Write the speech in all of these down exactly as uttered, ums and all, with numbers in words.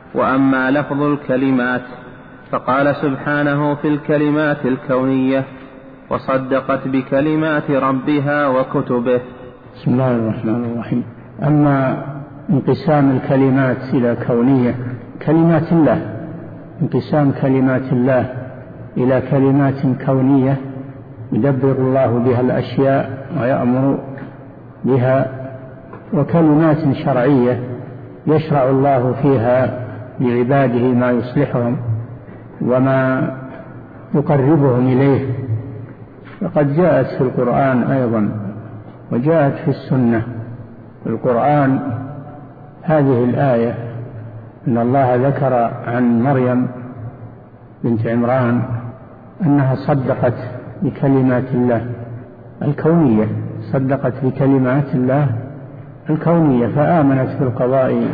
وأما لفظ الكلمات فقال سبحانه في الكلمات الكونية: وصدقت بكلمات ربها وكتبه. بسم الله الرحمن الرحيم. أما انقسام الكلمات إلى كونية، كلمات الله، انقسام كلمات الله إلى كلمات كونية يدبر الله بها الأشياء ويأمر بها، وكلمات شرعية يشرع الله فيها لعباده ما يصلحهم وما يقربهم إليه. فقد جاءت في القرآن أيضا وجاءت في السنة. في القرآن هذه الآية أن الله ذكر عن مريم بنت عمران أنها صدقت بكلمات الله الكونية، صدقت بكلمات الله الكونية فآمنت بالقضاء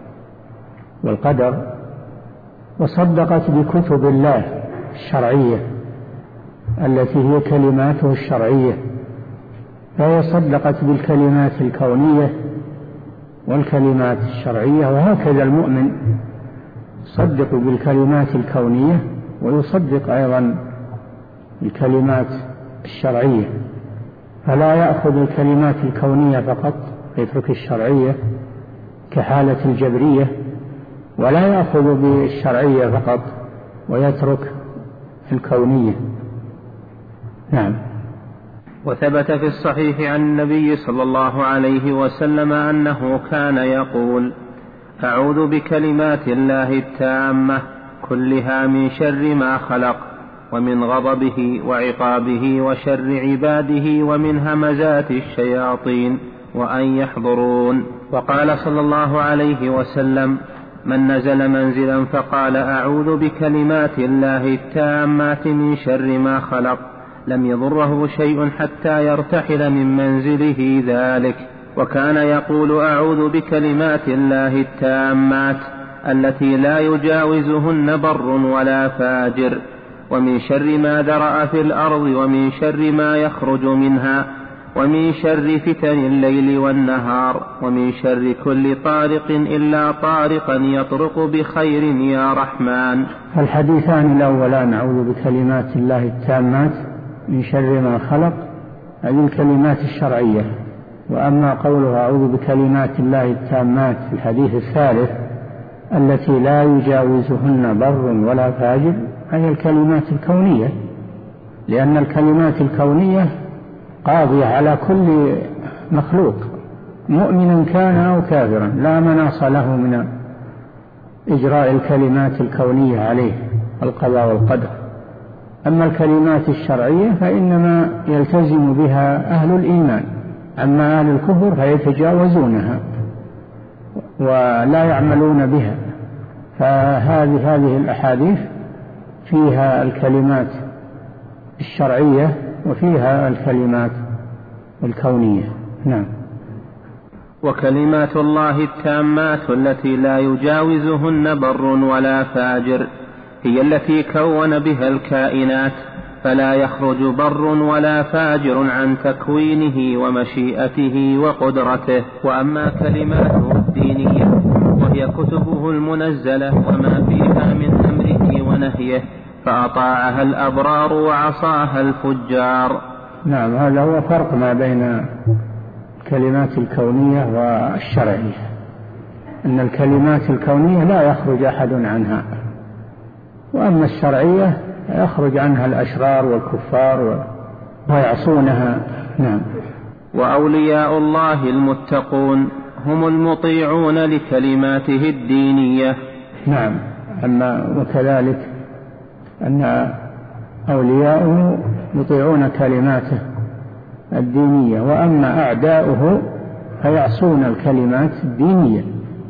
والقدر، وصدقت بكتب الله الشرعية التي هي كلماته الشرعية، فهي صدقت بالكلمات الكونية والكلمات الشرعية. وهكذا المؤمن يصدق بالكلمات الكونية ويصدق أيضا بالكلمات الشرعية، فلا يأخذ الكلمات الكونية فقط ويترك الشرعية كحالة الجبرية، ولا يأخذ بالشرعية فقط ويترك الكونية. نعم. وثبت في الصحيح عن النبي صلى الله عليه وسلم أنه كان يقول: أعوذ بكلمات الله التامة كلها من شر ما خلق، ومن غضبه وعقابه وشر عباده ومن همزات الشياطين وأن يحضرون. وقال صلى الله عليه وسلم: من نزل منزلا فقال أعوذ بكلمات الله التامات من شر ما خلق لم يضره شيء حتى يرتحل من منزله ذلك. وكان يقول: أعوذ بكلمات الله التامات التي لا يجاوزهن بر ولا فاجر، ومن شر ما ذرأ في الأرض، ومن شر ما يخرج منها، ومن شر فتن الليل والنهار، ومن شر كل طارق إلا طارقا يطرق بخير يا رحمن. الحديثان الأولان أعوذ بكلمات الله التامات من شر ما خلق، هذه الكلمات الشرعية. وأما قولها أعوذ بكلمات الله التامات في الحديث الثالث التي لا يجاوزهن بر ولا فاجر، هي الكلمات الكونية، لأن الكلمات الكونية قاضية على كل مخلوق مؤمنا كان أو كافرا، لا مناص له من إجراء الكلمات الكونية عليه القضاء والقدر. أما الكلمات الشرعية فإنما يلتزم بها أهل الإيمان، أما أهل الكفر فيتجاوزونها ولا يعملون بها. فهذه هذه الأحاديث فيها الكلمات الشرعية وفيها الكلمات الكونية. نعم. وكلمات الله التامات التي لا يجاوزهن بر ولا فاجر هي التي كون بها الكائنات، فلا يخرج بر ولا فاجر عن تكوينه ومشيئته وقدرته. وأما كلماته الدينية وهي كتبه المنزلة وما فيها من أمره ونهيه، فأطاعها الأبرار وعصاها الفجار. نعم، هذا هو فرق ما بين الكلمات الكونية والشرعية، أن الكلمات الكونية لا يخرج أحد عنها، وأما الشرعية يخرج عنها الأشرار والكفار ويعصونها. نعم. وأولياء الله المتقون هم المطيعون لكلماته الدينية. نعم. أما وكذلك أن أولياؤه يطيعون كلماته الدينية، وأما أعداؤه فيعصون الكلمات الدينية،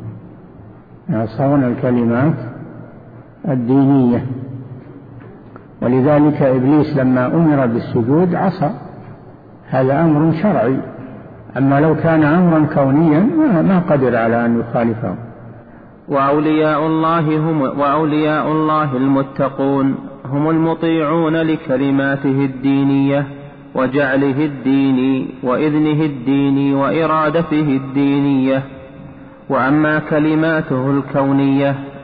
يعصون الكلمات الدينية. ولذلك إبليس لما أمر بالسجود عصى، هذا أمر شرعي. أما لو كان أمرا كونيا ما قدر على أن يخالفه. وأولياء الله هم وأولياء الله المتقون هم المطيعون لكلماته الدينية وجعله الديني وإذنه الديني وإرادته الدينية. وأما كلماته الكونية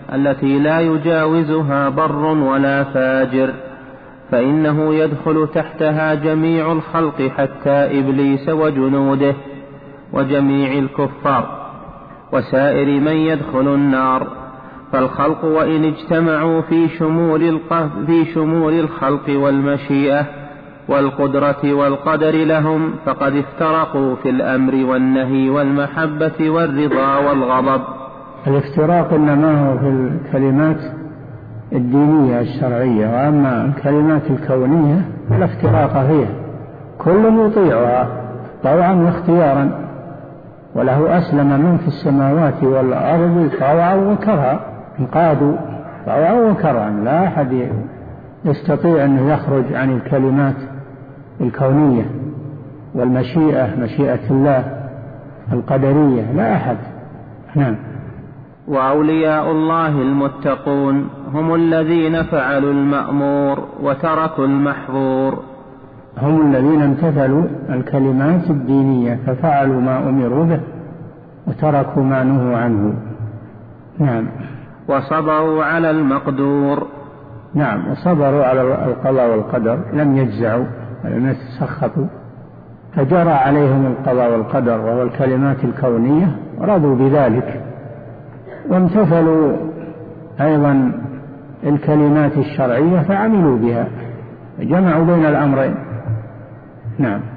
التي لا يجاوزها بر ولا فاجر، فإنه يدخل تحتها جميع الخلق حتى إبليس وجنوده وجميع الكفار وسائر من يدخل النار. فالخلق وإن اجتمعوا في شمول, في شمول الخلق والمشيئة والقدرة والقدر لهم، فقد افترقوا في الأمر والنهي والمحبة والرضا والغضب. الافتراق إنما هو في الكلمات الدينية الشرعية، وأما الكلمات الكونية فلا افتراق فيها، كل يطيعها طوعا واختيارا، وله أسلم من في السماوات والأرض طوعا وكرها، انقادوا طوعا وكرها، لا أحد يستطيع أن يخرج عن الكلمات الكونية والمشيئة، مشيئة الله القدرية، لا أحد. نعم. وأولياء الله المتقون هم الذين فعلوا المأمور وتركوا المحظور، هم الذين امتثلوا الكلمات الدينية ففعلوا ما أمروا به وتركوا ما نهوا عنه. نعم. وصبروا على المقدور. نعم، وصبروا على القضاء والقدر، لم يجزعوا ولم يتسخطوا، فجرى عليهم القضاء والقدر وهو الكلمات الكونية، رضوا بذلك، وامتثلوا أيضا الكلمات الشرعية فعملوا بها، جمعوا بين الأمرين. نعم.